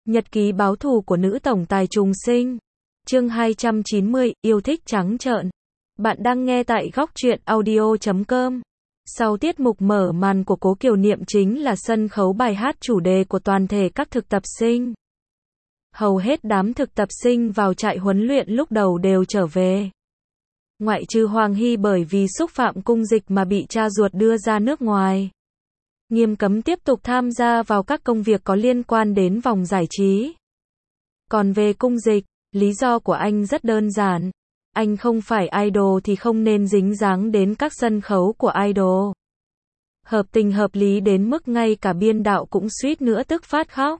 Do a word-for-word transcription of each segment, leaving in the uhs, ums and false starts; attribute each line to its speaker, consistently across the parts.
Speaker 1: Nhật ký báo thù của nữ tổng tài trùng sinh. Chương hai trăm chín mươi, yêu thích trắng trợn. Bạn đang nghe tại góc truyện audio chấm com. Sau tiết mục mở màn của Cố Kiều Niệm chính là sân khấu bài hát chủ đề của toàn thể các thực tập sinh. Hầu hết đám thực tập sinh vào trại huấn luyện lúc đầu đều trở về. Ngoại trừ Hoàng Hy bởi vì xúc phạm cung dịch mà bị cha ruột đưa ra nước ngoài. Nghiêm cấm tiếp tục tham gia vào các công việc có liên quan đến vòng giải trí. Còn về cung dịch, lý do của anh rất đơn giản. Anh không phải idol thì không nên dính dáng đến các sân khấu của idol. Hợp tình hợp lý đến mức ngay cả biên đạo cũng suýt nữa tức phát khóc.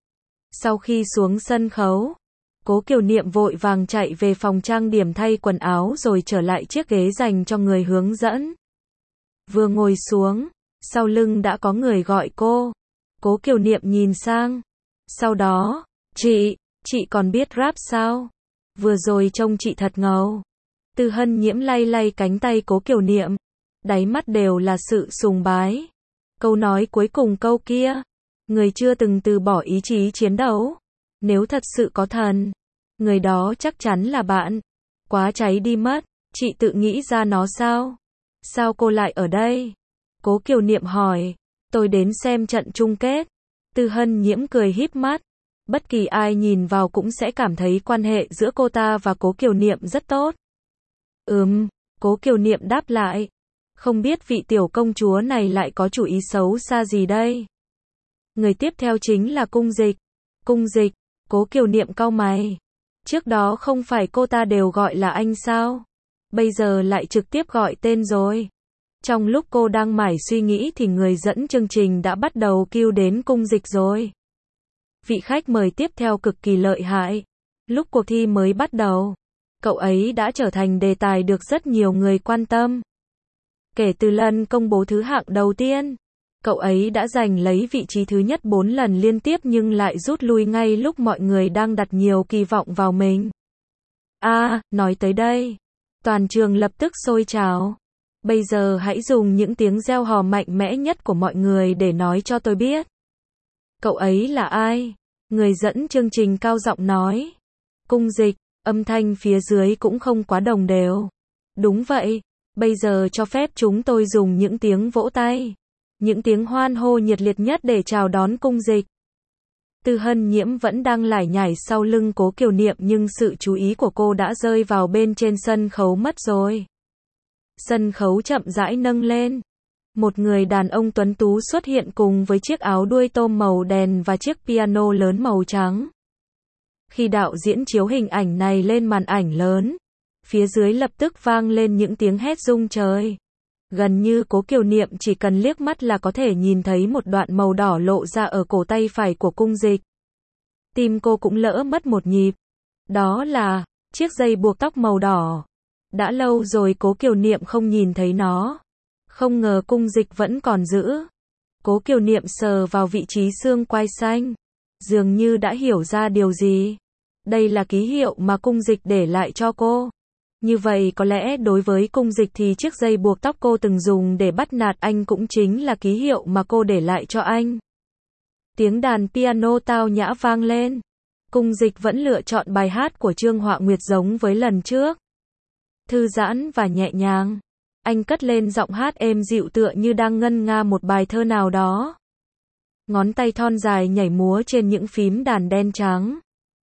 Speaker 1: Sau khi xuống sân khấu, Cố Kiều Niệm vội vàng chạy về phòng trang điểm thay quần áo rồi trở lại chiếc ghế dành cho người hướng dẫn. Vừa ngồi xuống, sau lưng đã có người gọi cô. Cố Kiều Niệm nhìn sang. Sau đó, chị, chị còn biết rap sao? Vừa rồi trông chị thật ngầu. Từ Hân Nhiễm lay lay cánh tay Cố Kiều Niệm. Đáy mắt đều là sự sùng bái. Câu nói cuối cùng câu kia. Người chưa từng từ bỏ ý chí chiến đấu. Nếu thật sự có thần, người đó chắc chắn là bạn. Quá cháy đi mất. Chị tự nghĩ ra nó sao? Sao cô lại ở đây? Cố Kiều Niệm hỏi. Tôi đến xem trận chung kết. Từ Hân Nhiễm cười híp mắt. Bất kỳ ai nhìn vào cũng sẽ cảm thấy quan hệ giữa cô ta và Cố Kiều Niệm rất tốt. Ừm, Cố Kiều Niệm đáp lại. Không biết vị tiểu công chúa này lại có chủ ý xấu xa gì đây? Người tiếp theo chính là Cung Dịch. Cung Dịch, Cố Kiều Niệm cau mày. Trước đó không phải cô ta đều gọi là anh sao? Bây giờ lại trực tiếp gọi tên rồi. Trong lúc cô đang mải suy nghĩ thì người dẫn chương trình đã bắt đầu kêu đến Cung Dịch rồi. Vị khách mời tiếp theo cực kỳ lợi hại. Lúc cuộc thi mới bắt đầu, cậu ấy đã trở thành đề tài được rất nhiều người quan tâm. Kể từ lần công bố thứ hạng đầu tiên, cậu ấy đã giành lấy vị trí thứ nhất bốn lần liên tiếp nhưng lại rút lui ngay lúc mọi người đang đặt nhiều kỳ vọng vào mình. À, nói tới đây, toàn trường lập tức sôi trào. Bây giờ hãy dùng những tiếng reo hò mạnh mẽ nhất của mọi người để nói cho tôi biết. Cậu ấy là ai? Người dẫn chương trình cao giọng nói. Cung Dịch, âm thanh phía dưới cũng không quá đồng đều. Đúng vậy, bây giờ cho phép chúng tôi dùng những tiếng vỗ tay. Những tiếng hoan hô nhiệt liệt nhất để chào đón Cung Dịch. Từ Hân Nhiễm vẫn đang lải nhải sau lưng Cố Kiều Niệm nhưng sự chú ý của cô đã rơi vào bên trên sân khấu mất rồi. Sân khấu chậm rãi nâng lên. Một người đàn ông tuấn tú xuất hiện cùng với chiếc áo đuôi tôm màu đen và chiếc piano lớn màu trắng. Khi đạo diễn chiếu hình ảnh này lên màn ảnh lớn, phía dưới lập tức vang lên những tiếng hét rung trời. Gần như Cố Kiều Niệm chỉ cần liếc mắt là có thể nhìn thấy một đoạn màu đỏ lộ ra ở cổ tay phải của Cung Dịch. Tim cô cũng lỡ mất một nhịp. Đó là chiếc dây buộc tóc màu đỏ. Đã lâu rồi Cố Kiều Niệm không nhìn thấy nó. Không ngờ Cung Dịch vẫn còn giữ. Cố Kiều Niệm sờ vào vị trí xương quai xanh. Dường như đã hiểu ra điều gì. Đây là ký hiệu mà Cung Dịch để lại cho cô. Như vậy có lẽ đối với Cung Dịch thì chiếc dây buộc tóc cô từng dùng để bắt nạt anh cũng chính là ký hiệu mà cô để lại cho anh. Tiếng đàn piano tao nhã vang lên. Cung Dịch vẫn lựa chọn bài hát của Trương Họa Nguyệt giống với lần trước. Thư giãn và nhẹ nhàng. Anh cất lên giọng hát êm dịu tựa như đang ngân nga một bài thơ nào đó. Ngón tay thon dài nhảy múa trên những phím đàn đen trắng.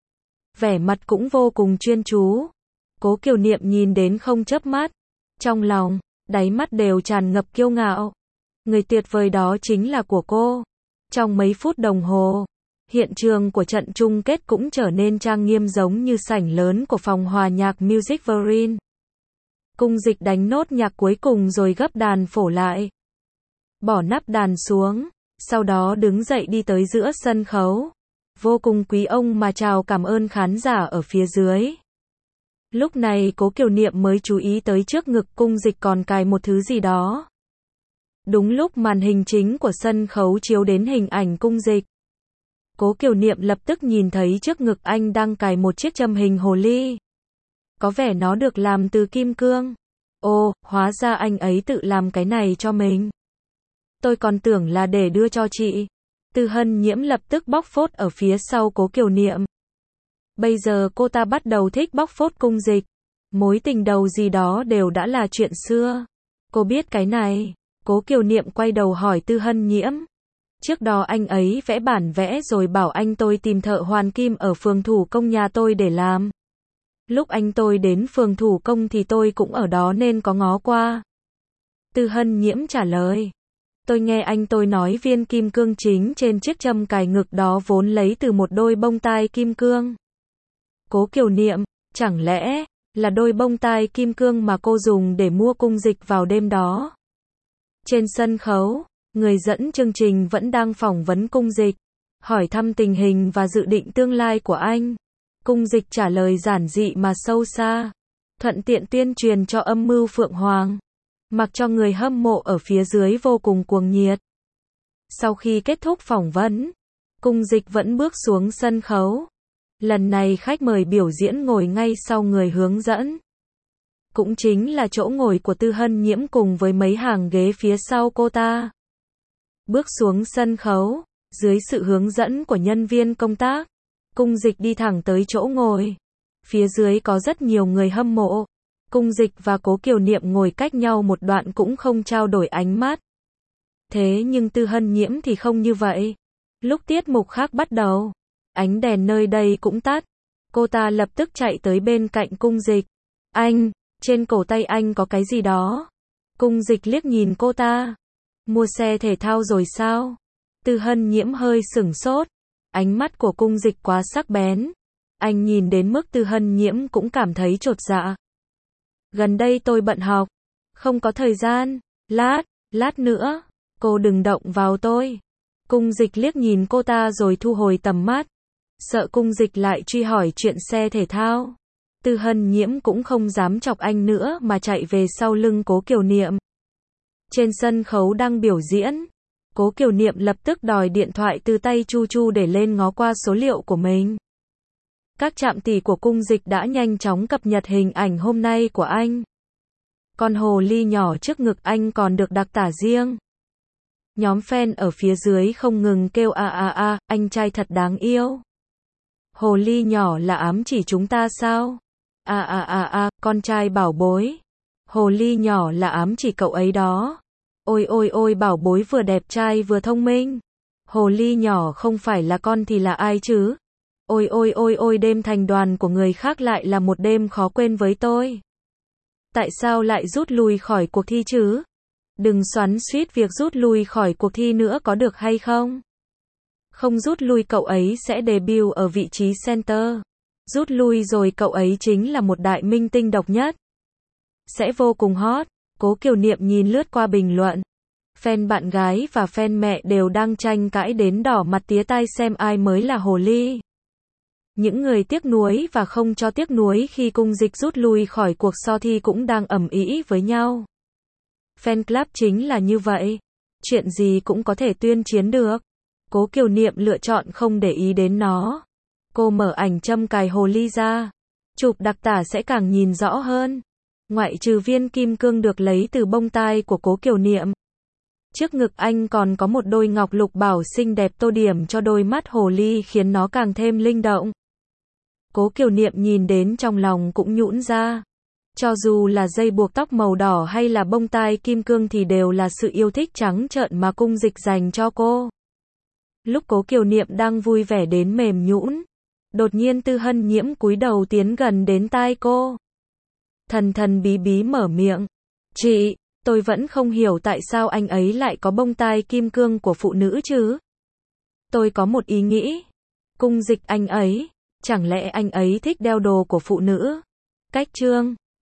Speaker 1: Vẻ mặt cũng vô cùng chuyên chú. Cố Kiều Niệm nhìn đến không chớp mắt. Trong lòng, đáy mắt đều tràn ngập kiêu ngạo. Người tuyệt vời đó chính là của cô. Trong mấy phút đồng hồ, hiện trường của trận chung kết cũng trở nên trang nghiêm giống như sảnh lớn của phòng hòa nhạc Music Verine. Cung Dịch đánh nốt nhạc cuối cùng rồi gấp đàn phổ lại. Bỏ nắp đàn xuống, sau đó đứng dậy đi tới giữa sân khấu. Vô cùng quý ông mà chào cảm ơn khán giả ở phía dưới. Lúc này Cố Kiều Niệm mới chú ý tới trước ngực Cung Dịch còn cài một thứ gì đó. Đúng lúc màn hình chính của sân khấu chiếu đến hình ảnh Cung Dịch. Cố Kiều Niệm lập tức nhìn thấy trước ngực anh đang cài một chiếc châm hình hồ ly. Có vẻ nó được làm từ kim cương. Ồ, hóa ra anh ấy tự làm cái này cho mình. Tôi còn tưởng là để đưa cho chị. Tư Hân Nhiễm lập tức bóc phốt ở phía sau Cố Kiều Niệm. Bây giờ cô ta bắt đầu thích bóc phốt Cung Dịch. Mối tình đầu gì đó đều đã là chuyện xưa. Cô biết cái này. Cố Kiều Niệm quay đầu hỏi Tư Hân Nhiễm. Trước đó anh ấy vẽ bản vẽ rồi bảo anh tôi tìm thợ hoàn kim ở phường thủ công nhà tôi để làm. Lúc anh tôi đến phường thủ công thì tôi cũng ở đó nên có ngó qua. Tư Hân Nhiễm trả lời. Tôi nghe anh tôi nói viên kim cương chính trên chiếc châm cài ngực đó vốn lấy từ một đôi bông tai kim cương. Cố Kiều Niệm, chẳng lẽ là đôi bông tai kim cương mà cô dùng để mua Cung Dịch vào đêm đó? Trên sân khấu, người dẫn chương trình vẫn đang phỏng vấn Cung Dịch, hỏi thăm tình hình và dự định tương lai của anh. Cung Dịch trả lời giản dị mà sâu xa, thuận tiện tuyên truyền cho âm mưu Phượng Hoàng, mặc cho người hâm mộ ở phía dưới vô cùng cuồng nhiệt. Sau khi kết thúc phỏng vấn, Cung Dịch vẫn bước xuống sân khấu. Lần này khách mời biểu diễn ngồi ngay sau người hướng dẫn. Cũng chính là chỗ ngồi của Tư Hân Nhiễm cùng với mấy hàng ghế phía sau cô ta. Bước xuống sân khấu, dưới sự hướng dẫn của nhân viên công tác, Cung Dịch đi thẳng tới chỗ ngồi. Phía dưới có rất nhiều người hâm mộ. Cung Dịch và Cố Kiều Niệm ngồi cách nhau một đoạn cũng không trao đổi ánh mắt. Thế nhưng Tư Hân Nhiễm thì không như vậy. Lúc tiết mục khác bắt đầu, ánh đèn nơi đây cũng tắt. Cô ta lập tức chạy tới bên cạnh Cung Dịch. Anh, trên cổ tay anh có cái gì đó? Cung Dịch liếc nhìn cô ta. Mua xe thể thao rồi sao? Tư Hân Nhiễm hơi sửng sốt. Ánh mắt của Cung Dịch quá sắc bén. Anh nhìn đến mức Tư Hân Nhiễm cũng cảm thấy chột dạ. Gần đây tôi bận học, không có thời gian. Lát, lát nữa, cô đừng động vào tôi. Cung Dịch liếc nhìn cô ta rồi thu hồi tầm mắt. Sợ Cung Dịch lại truy hỏi chuyện xe thể thao. Tư Hân Nhiễm cũng không dám chọc anh nữa mà chạy về sau lưng Cố Kiều Niệm. Trên sân khấu đang biểu diễn, Cố Kiều Niệm lập tức đòi điện thoại từ tay Chu Chu để lên ngó qua số liệu của mình. Các trạm tỷ của Cung Dịch đã nhanh chóng cập nhật hình ảnh hôm nay của anh. Con hồ ly nhỏ trước ngực anh còn được đặc tả riêng. Nhóm fan ở phía dưới không ngừng kêu a a a, anh trai thật đáng yêu. Hồ ly nhỏ là ám chỉ chúng ta sao? A a a a, con trai bảo bối. Hồ ly nhỏ là ám chỉ cậu ấy đó. Ôi ôi ôi, bảo bối vừa đẹp trai vừa thông minh. Hồ ly nhỏ không phải là con thì là ai chứ? Ôi ôi ôi ôi, đêm thành đoàn của người khác lại là một đêm khó quên với tôi. Tại sao lại rút lui khỏi cuộc thi chứ? Đừng xoắn xuýt việc rút lui khỏi cuộc thi nữa có được hay không? Không rút lui cậu ấy sẽ debut ở vị trí center. Rút lui rồi cậu ấy chính là một đại minh tinh độc nhất. Sẽ vô cùng hot. Cố Kiều Niệm nhìn lướt qua bình luận. Fan bạn gái và fan mẹ đều đang tranh cãi đến đỏ mặt tía tai xem ai mới là hồ ly. Những người tiếc nuối và không cho tiếc nuối khi Cung Dịch rút lui khỏi cuộc so thi cũng đang ầm ĩ với nhau. Fan club chính là như vậy. Chuyện gì cũng có thể tuyên chiến được. Cố Kiều Niệm lựa chọn không để ý đến nó. Cô mở ảnh châm cài hồ ly ra. Chụp đặc tả sẽ càng nhìn rõ hơn. Ngoại trừ viên kim cương được lấy từ bông tai của Cố Kiều Niệm. Trước ngực anh còn có một đôi ngọc lục bảo xinh đẹp tô điểm cho đôi mắt hồ ly khiến nó càng thêm linh động. Cố Kiều Niệm nhìn đến trong lòng cũng nhũn ra. Cho dù là dây buộc tóc màu đỏ hay là bông tai kim cương thì đều là sự yêu thích trắng trợn mà Cung Dịch dành cho cô. Lúc Cố Kiều Niệm đang vui vẻ đến mềm nhũn, đột nhiên Tư Hân Nhiễm cúi đầu tiến gần đến tai cô. Thần thần bí bí mở miệng. Chị, tôi vẫn không hiểu tại sao anh ấy lại có bông tai kim cương của phụ nữ chứ. Tôi có một ý nghĩ. Cung Dịch anh ấy, chẳng lẽ anh ấy thích đeo đồ của phụ nữ? Cách trương.